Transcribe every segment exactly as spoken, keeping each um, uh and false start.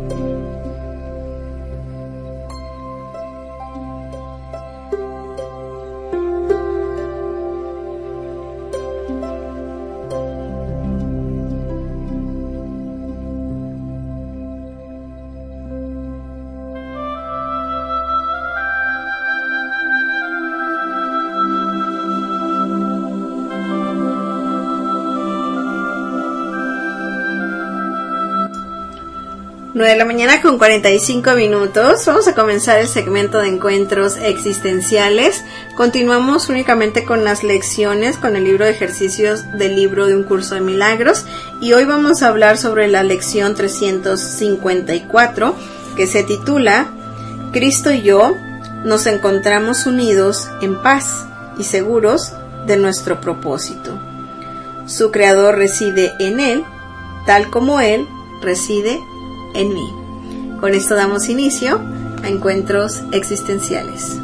nueve de la mañana con cuarenta y cinco minutos. Vamos a comenzar el segmento de encuentros existenciales. Continuamos únicamente con las lecciones, con el libro de ejercicios del libro de Un Curso de Milagros. Y hoy vamos a hablar sobre la lección trescientos cincuenta y cuatro, que se titula Cristo y yo nos encontramos unidos en paz y seguros de nuestro propósito. Su creador reside en él, tal como él reside en mí. Con esto damos inicio a encuentros existenciales.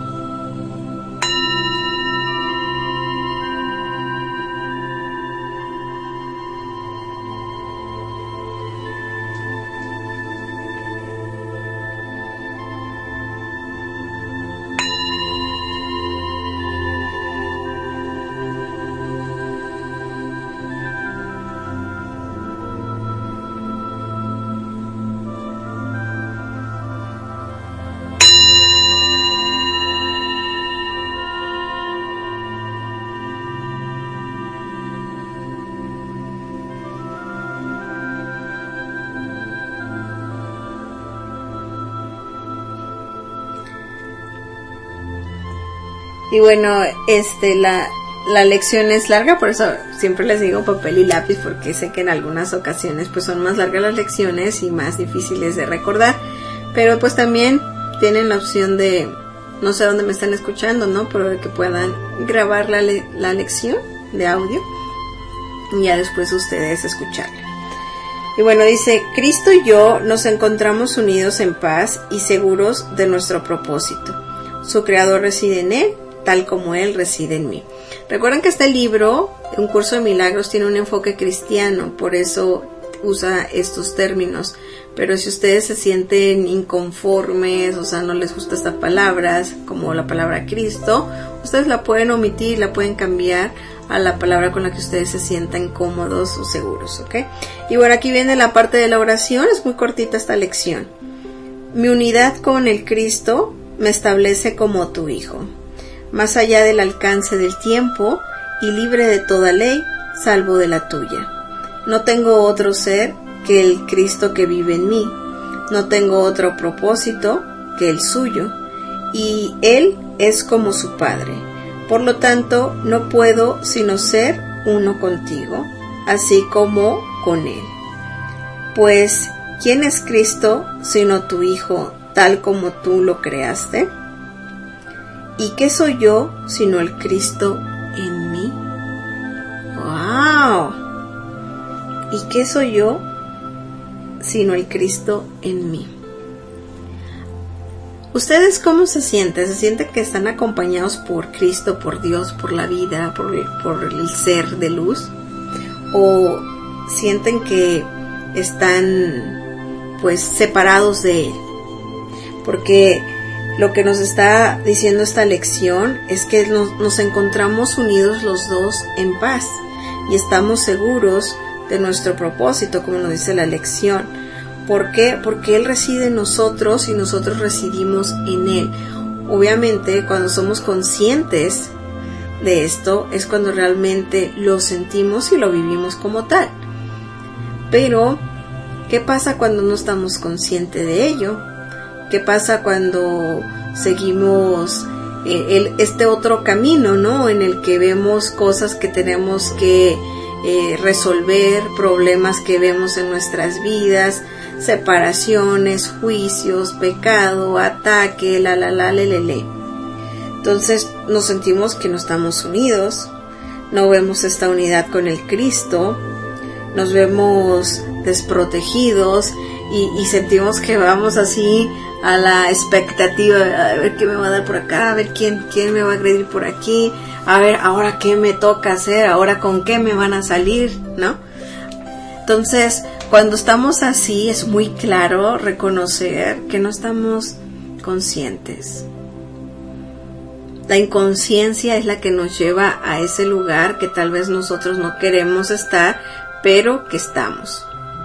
Y bueno, este la, la lección es larga, por eso siempre les digo papel y lápiz, porque sé que en algunas ocasiones pues son más largas las lecciones y más difíciles de recordar. Pero pues también tienen la opción de, no sé dónde me están escuchando, ¿no? Pero de que puedan grabar la, le, la lección de audio y ya después ustedes escucharla. Y bueno, dice, Cristo y yo nos encontramos unidos en paz y seguros de nuestro propósito. Su creador reside en él, tal como él reside en mí. Recuerden que este libro, Un Curso de Milagros, tiene un enfoque cristiano, por eso usa estos términos. Pero si ustedes se sienten inconformes, o sea, no les gustan estas palabras, como la palabra Cristo, ustedes la pueden omitir, la pueden cambiar a la palabra con la que ustedes se sientan cómodos o seguros, ¿ok? Y bueno, aquí viene la parte de la oración, es muy cortita esta lección. Mi unidad con el Cristo me establece como tu hijo, más allá del alcance del tiempo y libre de toda ley, salvo de la tuya. No tengo otro ser que el Cristo que vive en mí, no tengo otro propósito que el suyo, y él es como su Padre. Por lo tanto, no puedo sino ser uno contigo, así como con él. Pues, ¿quién es Cristo sino tu Hijo, tal como tú lo creaste? ¿Y qué soy yo sino el Cristo en mí? ¡Wow! ¿Y qué soy yo sino el Cristo en mí? ¿Ustedes cómo se sienten? ¿Se sienten que están acompañados por Cristo, por Dios, por la vida, por, por el ser de luz? ¿O sienten que están pues separados de él? Porque lo que nos está diciendo esta lección es que nos, nos encontramos unidos los dos en paz y estamos seguros de nuestro propósito, como nos dice la lección. ¿Por qué? Porque él reside en nosotros y nosotros residimos en él. Obviamente, cuando somos conscientes de esto, es cuando realmente lo sentimos y lo vivimos como tal. Pero, ¿qué pasa cuando no estamos conscientes de ello? ¿Qué pasa cuando seguimos eh, el, este otro camino, ¿no? En el que vemos cosas que tenemos que eh, resolver, problemas que vemos en nuestras vidas, separaciones, juicios, pecado, ataque, la la la le le le. Entonces nos sentimos que no estamos unidos, no vemos esta unidad con el Cristo, nos vemos desprotegidos y, y sentimos que vamos así a la expectativa, a ver qué me va a dar por acá, a ver quién, quién me va a agredir por aquí, a ver ahora qué me toca hacer, ahora con qué me van a salir, ¿no? Entonces, Cuando estamos así es muy claro reconocer que no estamos conscientes. La inconsciencia es la que nos lleva a ese lugar que tal vez nosotros no queremos estar, pero que estamos.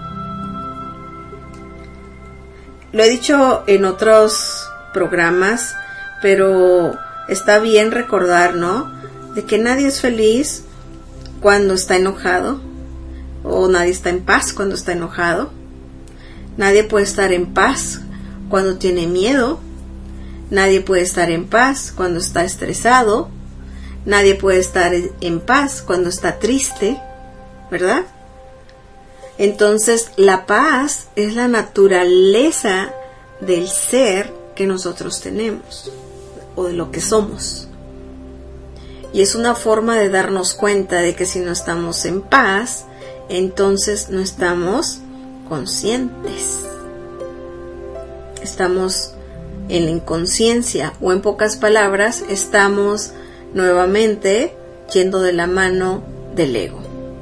Lo he dicho en otros programas, pero está bien recordar, ¿no? De que nadie es feliz cuando está enojado, o nadie está en paz cuando está enojado. Nadie puede estar en paz cuando tiene miedo. Nadie puede estar en paz cuando está estresado. Nadie puede estar en paz cuando está triste, ¿verdad? Entonces, la paz es la naturaleza del ser que nosotros tenemos, o de lo que somos. Y es una forma de darnos cuenta de que si no estamos en paz, entonces no estamos conscientes. Estamos en la inconsciencia, o en pocas palabras, estamos nuevamente yendo de la mano del ego.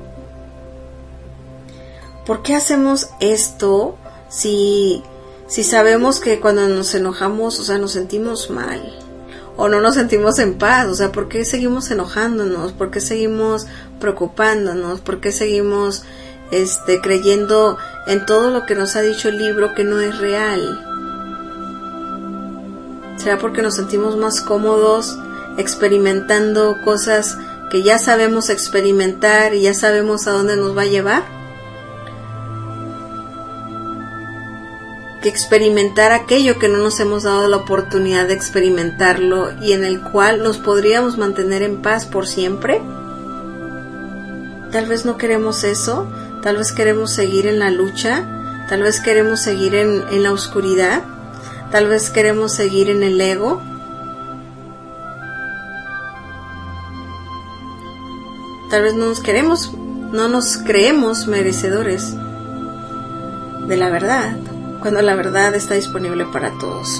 ¿Por qué hacemos esto si, si sabemos que cuando nos enojamos, o sea, nos sentimos mal? O no nos sentimos en paz, o sea, ¿por qué seguimos enojándonos? ¿Por qué seguimos preocupándonos? ¿Por qué seguimos este, creyendo en todo lo que nos ha dicho el libro que no es real? ¿Será porque nos sentimos más cómodos experimentando cosas que ya sabemos experimentar y ya sabemos a dónde nos va a llevar? Que experimentar aquello que no nos hemos dado la oportunidad de experimentarlo y en el cual nos podríamos mantener en paz por siempre. Tal vez no queremos eso, tal vez queremos seguir en la lucha, tal vez queremos seguir en, en la oscuridad, tal vez queremos seguir en el ego. Tal vez no nos queremos, no nos creemos merecedores de la verdad, cuando la verdad está disponible para todos.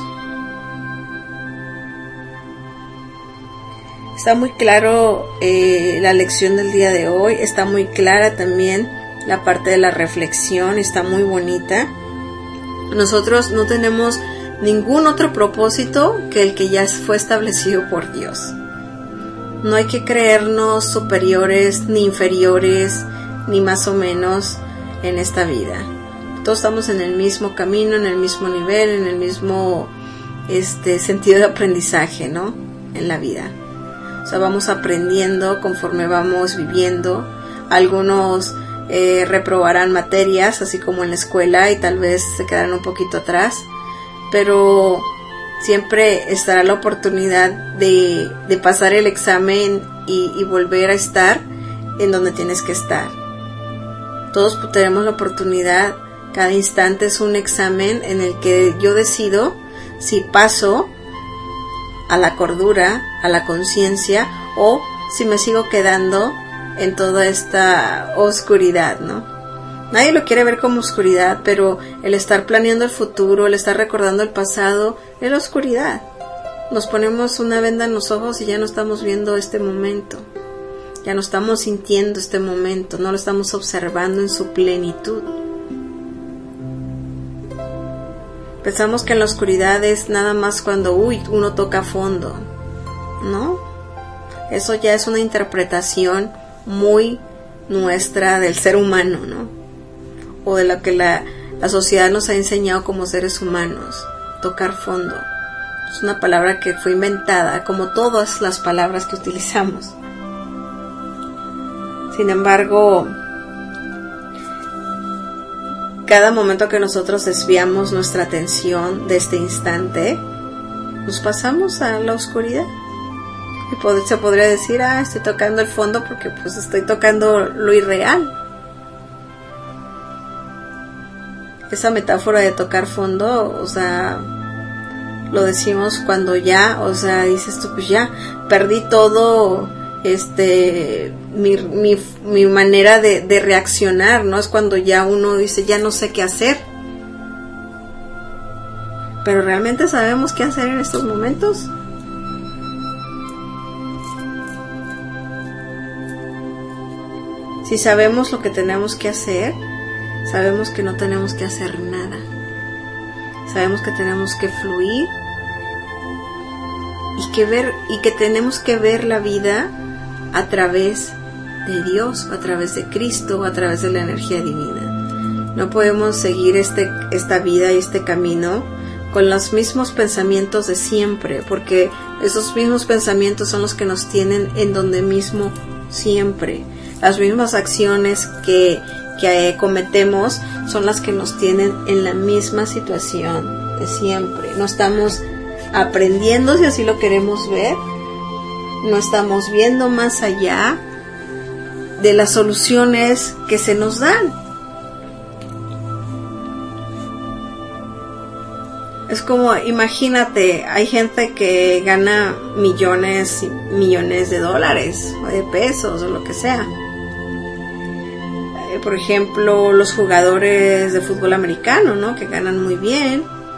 Está muy claro eh, la lección del día de hoy, está muy clara también la parte de la reflexión, está muy bonita. Nosotros no tenemos ningún otro propósito que el que ya fue establecido por Dios. No hay que creernos superiores, ni inferiores, ni más o menos en esta vida. Todos estamos en el mismo camino, en el mismo nivel, en el mismo este, sentido de aprendizaje, ¿no? En la vida. O sea, vamos aprendiendo conforme vamos viviendo. Algunos eh, reprobarán materias, así como en la escuela, y tal vez se quedarán un poquito atrás. Pero siempre estará la oportunidad de, de pasar el examen y, y volver a estar en donde tienes que estar. Todos tenemos la oportunidad. Cada instante es un examen en el que yo decido si paso a la cordura, a la conciencia, o si me sigo quedando en toda esta oscuridad, ¿no? Nadie lo quiere ver como oscuridad, pero el estar planeando el futuro, el estar recordando el pasado, es la oscuridad. Nos ponemos una venda en los ojos y ya no estamos viendo este momento. Ya no estamos sintiendo este momento, no lo estamos observando en su plenitud. Pensamos que en la oscuridad es nada más cuando, uy, uno toca fondo, ¿no? Eso ya es una interpretación muy nuestra del ser humano, ¿no? O de lo que la, la sociedad nos ha enseñado como seres humanos, tocar fondo. Es una palabra que fue inventada, como todas las palabras que utilizamos. Sin embargo, cada momento que nosotros desviamos nuestra atención de este instante, nos pasamos a la oscuridad. Y pod- se podría decir, ah, estoy tocando el fondo porque pues estoy tocando lo irreal. Esa metáfora de tocar fondo, o sea, lo decimos cuando ya, o sea, dices tú, pues ya, perdí todo, este, mi, mi, mi manera de, de reaccionar, ¿no? Es cuando ya uno dice, ya no sé qué hacer. Pero ¿realmente sabemos qué hacer en estos momentos? Si sabemos lo que tenemos que hacer, sabemos que no tenemos que hacer nada. Sabemos que tenemos que fluir y que ver y que tenemos que ver la vida a través de Dios, a través de Cristo, a través de la energía divina. No podemos seguir este esta vida y este camino con los mismos pensamientos de siempre, porque esos mismos pensamientos son los que nos tienen en donde mismo siempre. Las mismas acciones que, que cometemos son las que nos tienen en la misma situación de siempre. No estamos aprendiendo, si así lo queremos ver, no estamos viendo más allá de las soluciones que se nos dan. Es como, imagínate, hay gente que gana millones y millones de dólares o de pesos o lo que sea. Eh, por ejemplo, los jugadores de fútbol americano, ¿no? Que ganan muy bien.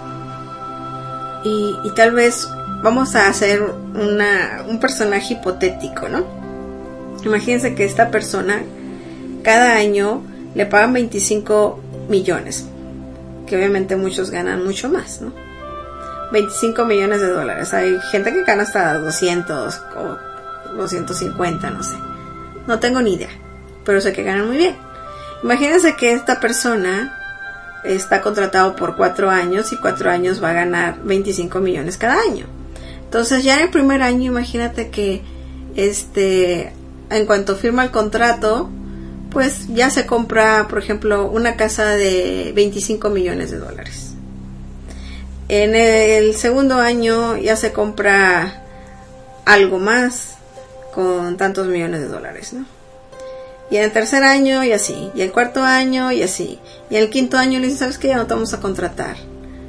Y, y tal vez vamos a hacer una, un personaje hipotético, ¿no? Imagínense que esta persona cada año le pagan veinticinco millones. Que obviamente muchos ganan mucho más, ¿no? veinticinco millones de dólares. Hay gente que gana hasta doscientos o doscientos cincuenta, no sé. No tengo ni idea, pero sé que ganan muy bien. Imagínense que esta persona está contratado por cuatro años y cuatro años va a ganar veinticinco millones cada año. Entonces ya en el primer año, imagínate que este, en cuanto firma el contrato, pues ya se compra, por ejemplo, una casa de veinticinco millones de dólares. En el segundo año ya se compra algo más con tantos millones de dólares, ¿no? Y en el tercer año y así, y el cuarto año y así, y en el quinto año le dicen, ¿sabes qué? Ya no te vamos a contratar.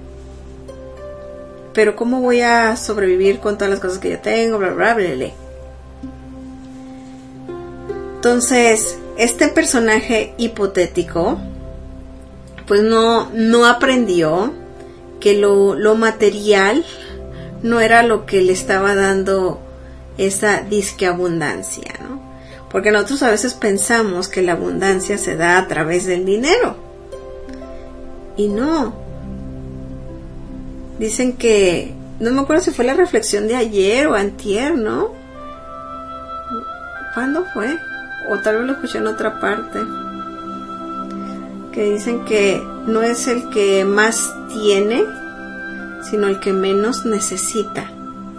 Pero ¿cómo voy a sobrevivir con todas las cosas que ya tengo? Bla, bla, bla, bla, bla. Entonces, este personaje hipotético, pues no, no aprendió que lo, lo material no era lo que le estaba dando esa disque abundancia, ¿no? Porque nosotros a veces pensamos que la abundancia se da a través del dinero. Y no. Dicen que, no me acuerdo si fue la reflexión de ayer o antier, ¿no? ¿Cuándo fue? O tal vez lo escuché en otra parte, que dicen que no es el que más tiene, sino el que menos necesita.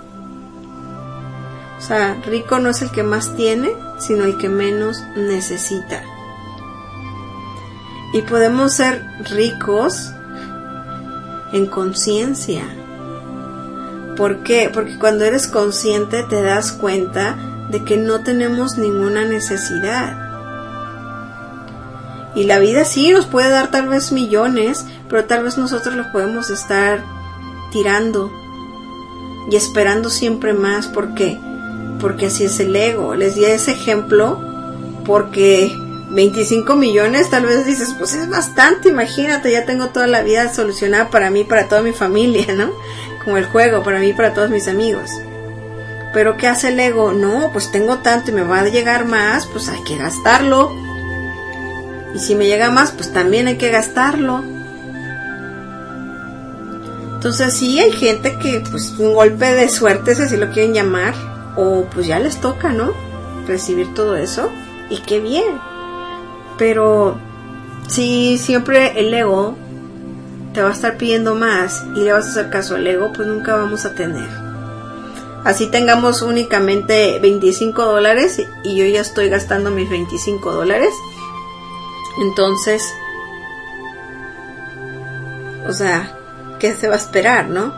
O sea, rico no es el que más tiene, sino el que menos necesita. Y podemos ser ricos en conciencia. ¿Por qué? Porque cuando eres consciente te das cuenta de que no tenemos ninguna necesidad. Y la vida sí nos puede dar tal vez millones, pero tal vez nosotros los podemos estar tirando y esperando siempre más. ¿Por qué? Porque así es el ego. Les di ese ejemplo porque veinticinco millones tal vez dices, pues es bastante, imagínate, ya tengo toda la vida solucionada para mí, para toda mi familia, ¿no? Como el juego, para mí, para todos mis amigos. Pero ¿qué hace el ego? No, pues tengo tanto y me va a llegar más, pues hay que gastarlo. Y si me llega más, pues también hay que gastarlo. Entonces sí hay gente que pues un golpe de suerte, si así lo quieren llamar, o pues ya les toca, ¿no? Recibir todo eso, y qué bien. Pero si siempre el ego te va a estar pidiendo más y le vas a hacer caso al ego, pues nunca vamos a tener. Así tengamos únicamente veinticinco dólares y yo ya estoy gastando mis veinticinco dólares. Entonces, o sea, ¿qué se va a esperar, no?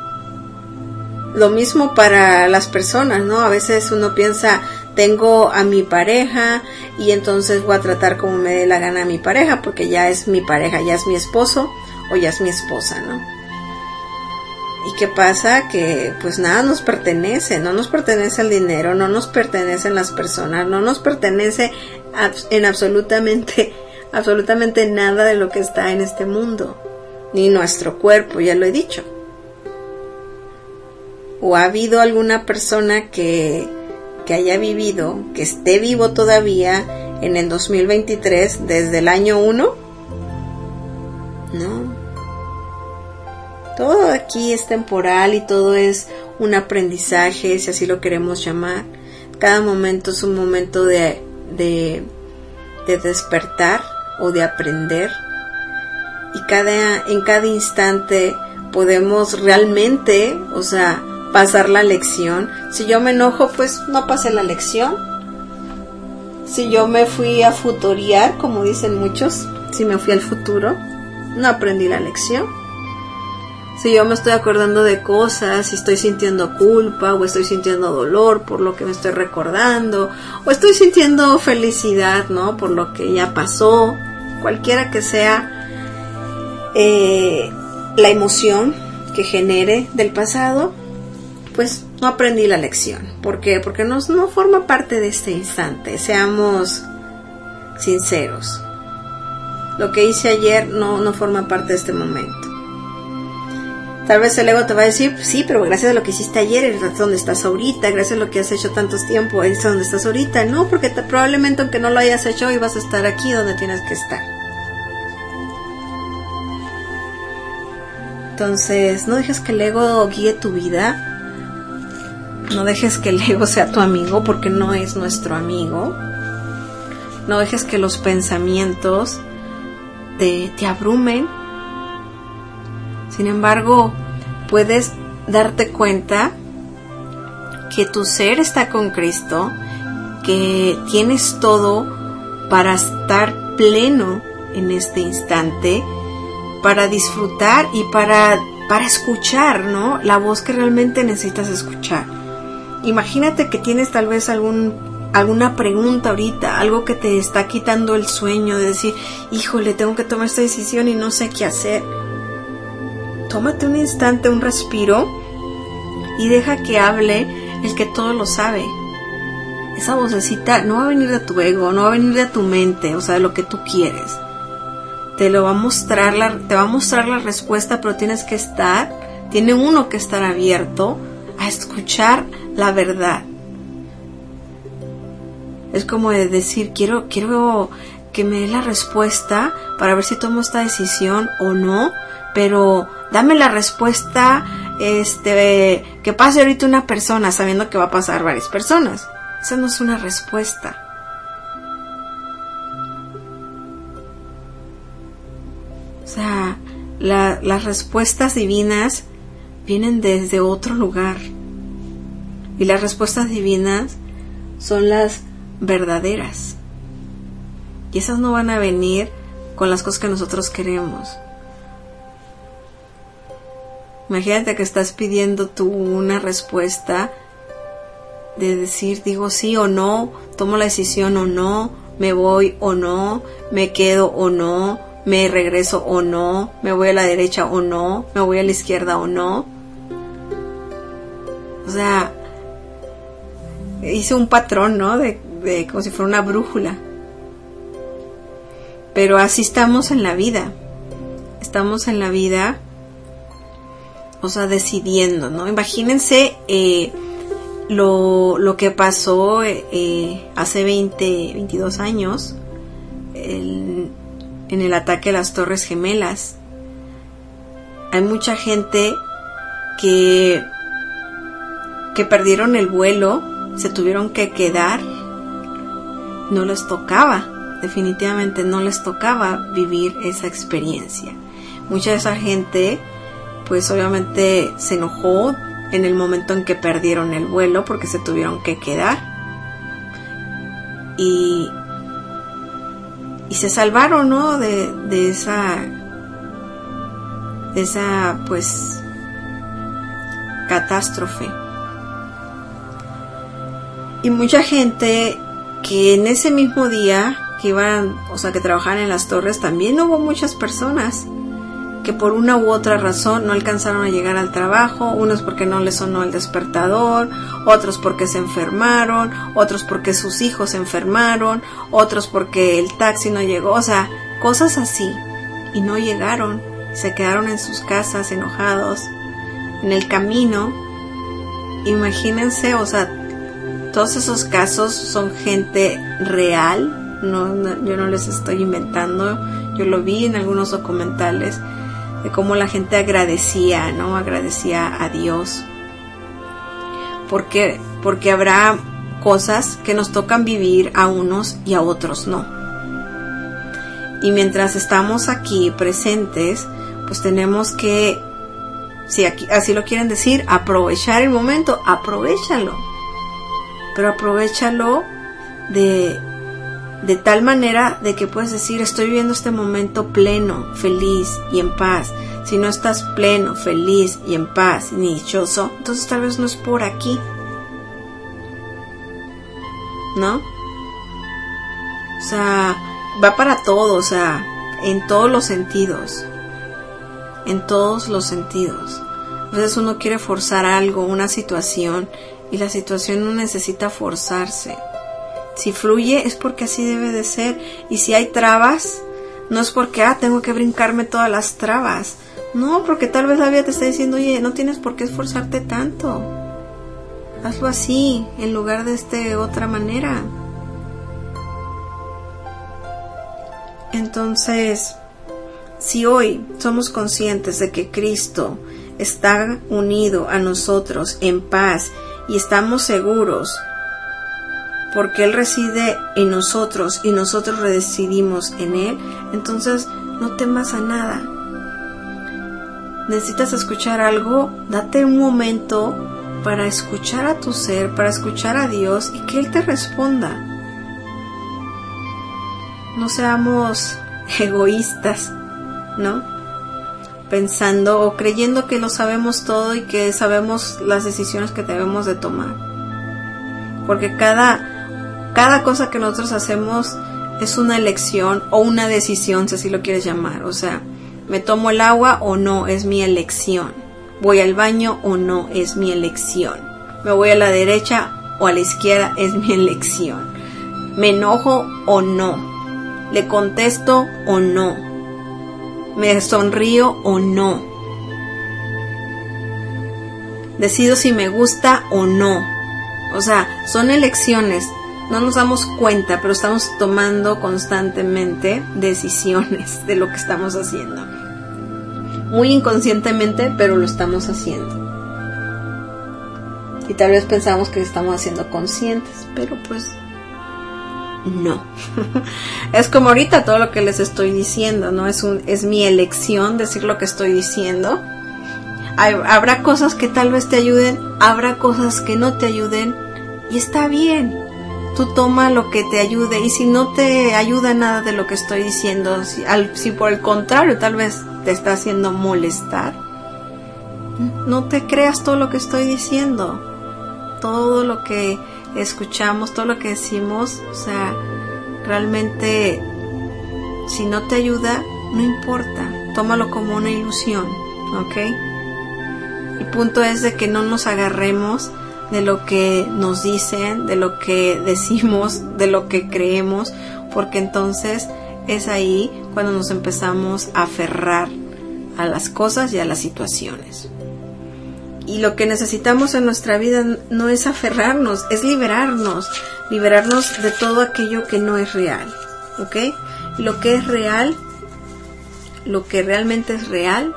Lo mismo para las personas, ¿no? A veces uno piensa, tengo a mi pareja y entonces voy a tratar como me dé la gana a mi pareja porque ya es mi pareja, ya es mi esposo o ya es mi esposa, ¿no? ¿Y qué pasa? Que pues nada nos pertenece, no nos pertenece el dinero, no nos pertenecen las personas, no nos pertenece en absolutamente, absolutamente nada de lo que está en este mundo, ni nuestro cuerpo, ya lo he dicho. ¿O ha habido alguna persona que, que haya vivido, que esté vivo todavía en el dos mil veintitrés, desde el año uno? No. Todo aquí es temporal y todo es un aprendizaje, si así lo queremos llamar. Cada momento es un momento de, de, de despertar o de aprender. Y cada, en cada instante podemos realmente, o sea, pasar la lección. Si yo me enojo, pues no pasé la lección. Si yo me fui a futurear, como dicen muchos, si me fui al futuro, no aprendí la lección. Si yo me estoy acordando de cosas, si estoy sintiendo culpa o estoy sintiendo dolor por lo que me estoy recordando, o estoy sintiendo felicidad, ¿no? Por lo que ya pasó, cualquiera que sea eh, la emoción que genere del pasado, pues no aprendí la lección. ¿Por qué? Porque no, no forma parte de este instante. Seamos sinceros. Lo que hice ayer no, no forma parte de este momento. Tal vez el ego te va a decir, sí, pero gracias a lo que hiciste ayer es donde estás ahorita, gracias a lo que has hecho tantos tiempo es donde estás ahorita. No, porque te, probablemente aunque no lo hayas hecho hoy vas a estar aquí donde tienes que estar. Entonces, no dejes que el ego guíe tu vida. No dejes que el ego sea tu amigo, porque no es nuestro amigo. No dejes que los pensamientos te, te abrumen. Sin embargo, puedes darte cuenta que tu ser está con Cristo, que tienes todo para estar pleno en este instante, para disfrutar y para, para escuchar, ¿no? La voz que realmente necesitas escuchar. Imagínate que tienes tal vez algún, alguna pregunta ahorita, algo que te está quitando el sueño de decir, híjole, tengo que tomar esta decisión y no sé qué hacer. Tómate un instante, un respiro y deja que hable el que todo lo sabe. Esa vocecita no va a venir de tu ego, no va a venir de tu mente, o sea, de lo que tú quieres. Te lo va a mostrar, la, te va a mostrar la respuesta, pero tienes que estar, tiene uno que estar abierto a escuchar la verdad. Es como de decir, quiero, quiero que me dé la respuesta para ver si tomo esta decisión o no, pero dame la respuesta este que pase ahorita una persona, sabiendo que va a pasar varias personas. Esa no es una respuesta. O sea, la, las respuestas divinas vienen desde otro lugar. Y las respuestas divinas son las verdaderas. Y esas no van a venir con las cosas que nosotros queremos. Imagínate que estás pidiendo tú una respuesta de decir, digo sí o no, tomo la decisión o no, me voy o no, me quedo o no, me regreso o no, me voy a la derecha o no, me voy a la izquierda o no. O sea, hice un patrón, ¿no? De, de como si fuera una brújula. Pero así estamos en la vida. Estamos en la vida, o sea, decidiendo, ¿no? Imagínense eh, lo, lo que pasó eh, hace veinte, veintidós años el, en el ataque a las Torres Gemelas. Hay mucha gente que que perdieron el vuelo, se tuvieron que quedar, no les tocaba, definitivamente no les tocaba vivir esa experiencia. Mucha de esa gente, pues obviamente se enojó en el momento en que perdieron el vuelo porque se tuvieron que quedar y, y se salvaron, ¿no? De, de esa, de esa, pues, catástrofe. Y mucha gente que en ese mismo día que iban, o sea, que trabajaban en las torres, también hubo muchas personas que por una u otra razón no alcanzaron a llegar al trabajo, unos porque no les sonó el despertador, otros porque se enfermaron, otros porque sus hijos se enfermaron, otros porque el taxi no llegó, o sea, cosas así, y no llegaron, se quedaron en sus casas enojados, en el camino. Imagínense, o sea, todos esos casos son gente real, no, no, yo no les estoy inventando, yo lo vi en algunos documentales, de cómo la gente agradecía, ¿no? Agradecía a Dios. ¿Por qué? Porque habrá cosas que nos tocan vivir a unos y a otros no. Y mientras estamos aquí presentes, pues tenemos que, si aquí, así lo quieren decir, aprovechar el momento, aprovéchalo. Pero aprovéchalo de, de tal manera de que puedes decir, estoy viviendo este momento pleno, feliz y en paz. Si no estás pleno, feliz y en paz, ni dichoso, entonces tal vez no es por aquí, ¿no? O sea, va para todo, o sea, en todos los sentidos, en todos los sentidos. A veces uno quiere forzar algo, una situación, y la situación no necesita forzarse. Si fluye es porque así debe de ser, y si hay trabas, no es porque, ah, tengo que brincarme todas las trabas. No, porque tal vez la vida te está diciendo, oye, no tienes por qué esforzarte tanto. Hazlo así, en lugar de este otra manera. Entonces, si hoy somos conscientes de que Cristo está unido a nosotros en paz y estamos seguros porque Él reside en nosotros y nosotros residimos en Él, entonces no temas a nada. Necesitas escuchar algo, date un momento para escuchar a tu ser, para escuchar a Dios y que Él te responda. No seamos egoístas, ¿no? Pensando o creyendo que lo sabemos todo y que sabemos las decisiones que debemos de tomar. Porque cada, cada cosa que nosotros hacemos es una elección o una decisión, si así lo quieres llamar. O sea, ¿me tomo el agua o no? Es mi elección. ¿Voy al baño o no? Es mi elección. ¿Me voy a la derecha o a la izquierda? Es mi elección. ¿Me enojo o no? ¿Le contesto o no? ¿Me sonrío o no? ¿Decido si me gusta o no? O sea, son elecciones. No nos damos cuenta, pero estamos tomando constantemente decisiones de lo que estamos haciendo. Muy inconscientemente, pero lo estamos haciendo. Y tal vez pensamos que estamos haciendo conscientes, pero pues no. Es como ahorita todo lo que les estoy diciendo, ¿no? Es un, es mi elección decir lo que estoy diciendo. Hay, habrá cosas que tal vez te ayuden, habrá cosas que no te ayuden, y está bien. Tú toma lo que te ayude, y si no te ayuda nada de lo que estoy diciendo, si, al, si por el contrario tal vez te está haciendo molestar, no te creas todo lo que estoy diciendo. Todo lo que escuchamos, todo lo que decimos, o sea, realmente si no te ayuda, no importa, tómalo como una ilusión, ¿ok? El punto es de que no nos agarremos de lo que nos dicen, de lo que decimos, de lo que creemos, porque entonces es ahí cuando nos empezamos a aferrar a las cosas y a las situaciones. Y lo que necesitamos en nuestra vida no es aferrarnos, es liberarnos, liberarnos de todo aquello que no es real, ¿ok? Lo que es real, lo que realmente es real,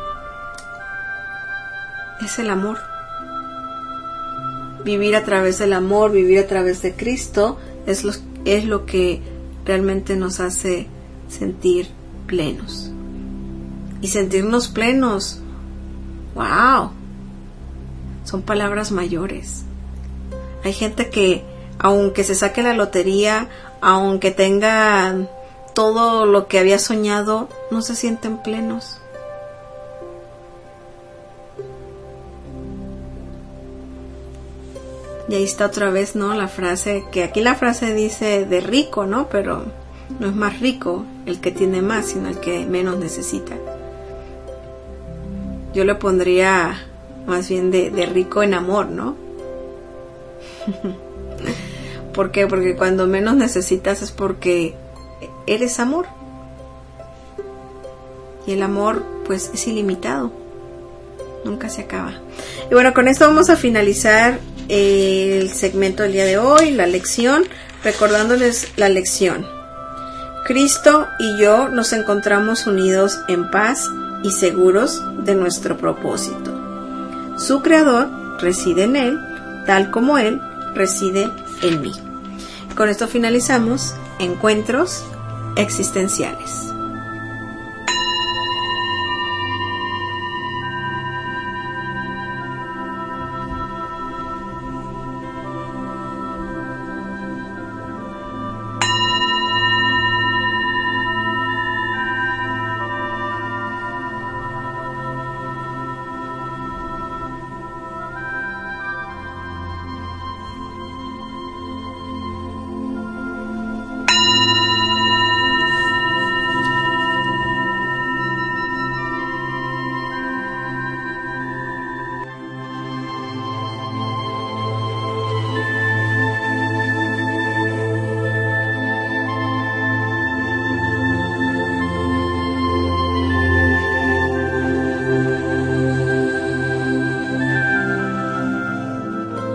es el amor. Vivir a través del amor, vivir a través de Cristo, es lo, es lo que realmente nos hace sentir plenos. Y sentirnos plenos, ¡wow! Son palabras mayores. Hay gente que, aunque se saque la lotería, aunque tenga todo lo que había soñado, no se sienten plenos. Y ahí está otra vez, ¿no? La frase, que aquí la frase dice de rico, ¿no? Pero no es más rico el que tiene más, sino el que menos necesita. Yo le pondría más bien de, de rico en amor, ¿no? ¿Por qué? Porque cuando menos necesitas es porque eres amor. Y el amor, pues, es ilimitado. Nunca se acaba. Y bueno, con esto vamos a finalizar el segmento del día de hoy, la lección, recordándoles la lección. Cristo y yo nos encontramos unidos en paz y seguros de nuestro propósito. Su Creador reside en Él, tal como Él reside en mí. Con esto finalizamos Encuentros Existenciales.